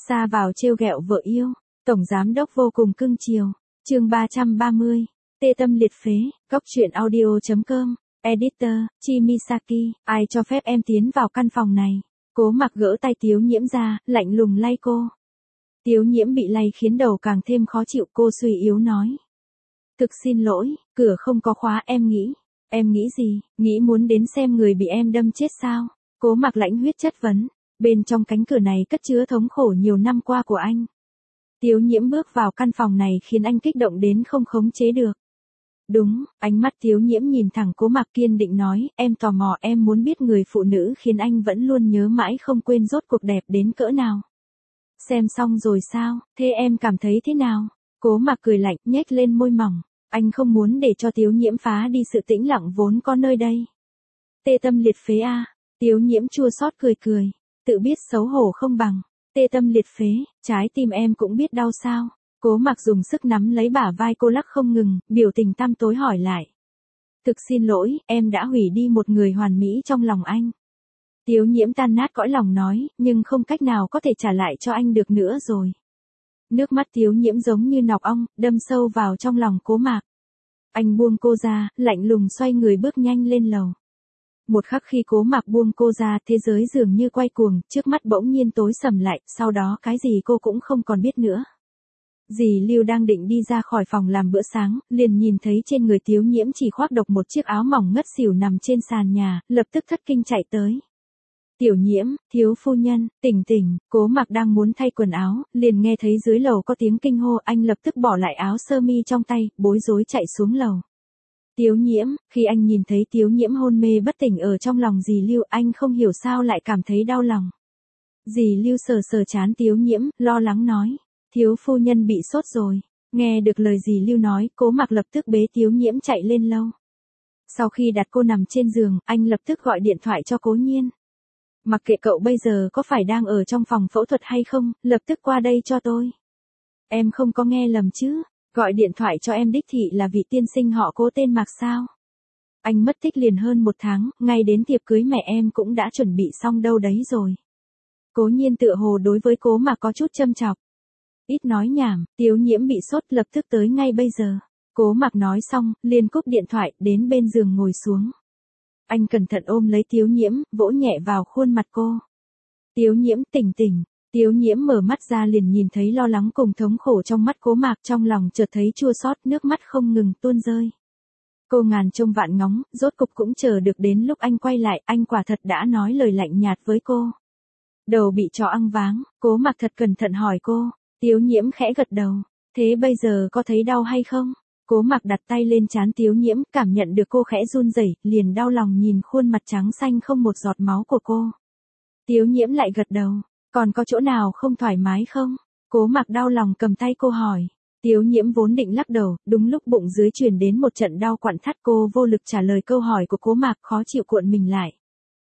Ra vào trêu ghẹo vợ yêu, tổng giám đốc vô cùng cưng chiều. Chương 330. Tê tâm liệt phế, góc truyện audio.com. Editor, Chimisaki, ai cho phép em tiến vào căn phòng này? Cố Mặc gỡ tay Tiếu Nhiễm ra, lạnh lùng lay cô. Tiếu Nhiễm bị lay khiến đầu càng thêm khó chịu, cô suy yếu nói. Thực xin lỗi, cửa không có khóa. Em nghĩ gì, nghĩ muốn đến xem người bị em đâm chết sao? Cố Mặc lãnh huyết chất vấn, bên trong cánh cửa này cất chứa thống khổ nhiều năm qua của anh. Tiếu Nhiễm bước vào căn phòng này khiến anh kích động đến không khống chế được. Đúng, ánh mắt Tiếu Nhiễm nhìn thẳng Cố Mặc kiên định nói, em tò mò, em muốn biết người phụ nữ khiến anh vẫn luôn nhớ mãi không quên rốt cuộc đẹp đến cỡ nào. Xem xong rồi sao, thế em cảm thấy thế nào? Cố Mặc cười lạnh, nhếch lên môi mỏng. Anh không muốn để cho Tiếu Nhiễm phá đi sự tĩnh lặng vốn có nơi đây. Tê tâm liệt phế a. Tiếu Nhiễm chua xót cười, tự biết xấu hổ không bằng. Tê tâm liệt phế, trái tim em cũng biết đau sao? Cố Mặc dùng sức nắm lấy bả vai cô lắc không ngừng, biểu tình tăm tối hỏi lại. Thực xin lỗi, em đã hủy đi một người hoàn mỹ trong lòng anh. Tiếu Nhiễm tan nát cõi lòng nói, nhưng không cách nào có thể trả lại cho anh được nữa rồi. Nước mắt Tiếu Nhiễm giống như nọc ong, đâm sâu vào trong lòng Cố Mặc. Anh buông cô ra, lạnh lùng xoay người bước nhanh lên lầu. Một khắc khi Cố Mặc buông cô ra, thế giới dường như quay cuồng, trước mắt bỗng nhiên tối sầm lại, sau đó cái gì cô cũng không còn biết nữa. Dì Lưu đang định đi ra khỏi phòng làm bữa sáng, liền nhìn thấy trên người Tiếu Nhiễm chỉ khoác độc một chiếc áo mỏng ngất xỉu nằm trên sàn nhà, lập tức thất kinh chạy tới. Tiểu Nhiễm, thiếu phu nhân, tỉnh. Cố Mặc đang muốn thay quần áo, liền nghe thấy dưới lầu có tiếng kinh hô, anh lập tức bỏ lại áo sơ mi trong tay, bối rối chạy xuống lầu. Tiếu Nhiễm, khi anh nhìn thấy Tiếu Nhiễm hôn mê bất tỉnh ở trong lòng dì Lưu, anh không hiểu sao lại cảm thấy đau lòng. Dì Lưu sờ trán Tiếu Nhiễm, lo lắng nói, thiếu phu nhân bị sốt rồi. Nghe được lời dì Lưu nói, Cố Mặc lập tức bế Tiếu Nhiễm chạy lên lâu. Sau khi đặt cô nằm trên giường, anh lập tức gọi điện thoại cho Cố Nhiên. Mặc kệ cậu bây giờ có phải đang ở trong phòng phẫu thuật hay không, lập tức qua đây cho tôi. Em không có nghe lầm chứ, gọi điện thoại cho em đích thị là vị tiên sinh họ Cố tên Mạc sao. Anh mất tích liền hơn 1 tháng, ngay đến tiệc cưới mẹ em cũng đã chuẩn bị xong đâu đấy rồi. Cố Nhiên tựa hồ đối với Cố Mạc có chút châm chọc. Ít nói nhảm, Tiếu Nhiễm bị sốt, lập tức tới ngay bây giờ. Cố Mặc nói xong, liền cúp điện thoại, đến bên giường ngồi xuống. Anh cẩn thận ôm lấy Tiếu Nhiễm, vỗ nhẹ vào khuôn mặt cô. Tiếu Nhiễm, tỉnh. Tiếu Nhiễm mở mắt ra liền nhìn thấy lo lắng cùng thống khổ trong mắt Cố Mặc, trong lòng chợt thấy chua xót, nước mắt không ngừng tuôn rơi. Cô ngàn trông vạn ngóng, rốt cục cũng chờ được đến lúc anh quay lại, anh quả thật đã nói lời lạnh nhạt với cô. Đầu bị chó ăn váng, Cố Mặc thật cẩn thận hỏi cô. Tiếu Nhiễm khẽ gật đầu. Thế bây giờ có thấy đau hay không? Cố Mặc đặt tay lên trán Tiếu Nhiễm, cảm nhận được cô khẽ run rẩy, liền đau lòng nhìn khuôn mặt trắng xanh không một giọt máu của cô. Tiếu Nhiễm lại gật đầu. Còn có chỗ nào không thoải mái không? Cố Mặc đau lòng cầm tay cô hỏi. Tiếu Nhiễm vốn định lắc đầu, đúng lúc bụng dưới truyền đến một trận đau quặn thắt, cô vô lực trả lời câu hỏi của Cố Mặc, khó chịu cuộn mình lại.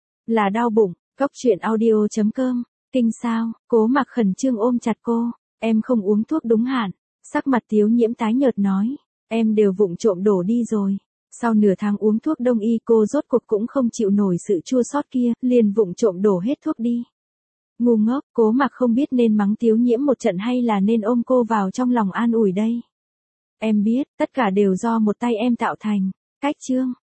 Là đau bụng, góc truyện audio.com. Kinh sao? Cố Mặc khẩn trương ôm chặt cô. Em không uống thuốc đúng hạn. Sắc mặt Tiếu Nhiễm tái nhợt nói. Em đều vụng trộm đổ đi rồi. Sau nửa tháng uống thuốc đông y, cô rốt cuộc cũng không chịu nổi sự chua xót kia, liền vụng trộm đổ hết thuốc đi. Ngu ngốc, Cố Mặc không biết nên mắng Tiếu Nhiễm một trận hay là nên ôm cô vào trong lòng an ủi đây. Em biết, tất cả đều do một tay em tạo thành. Cách chương.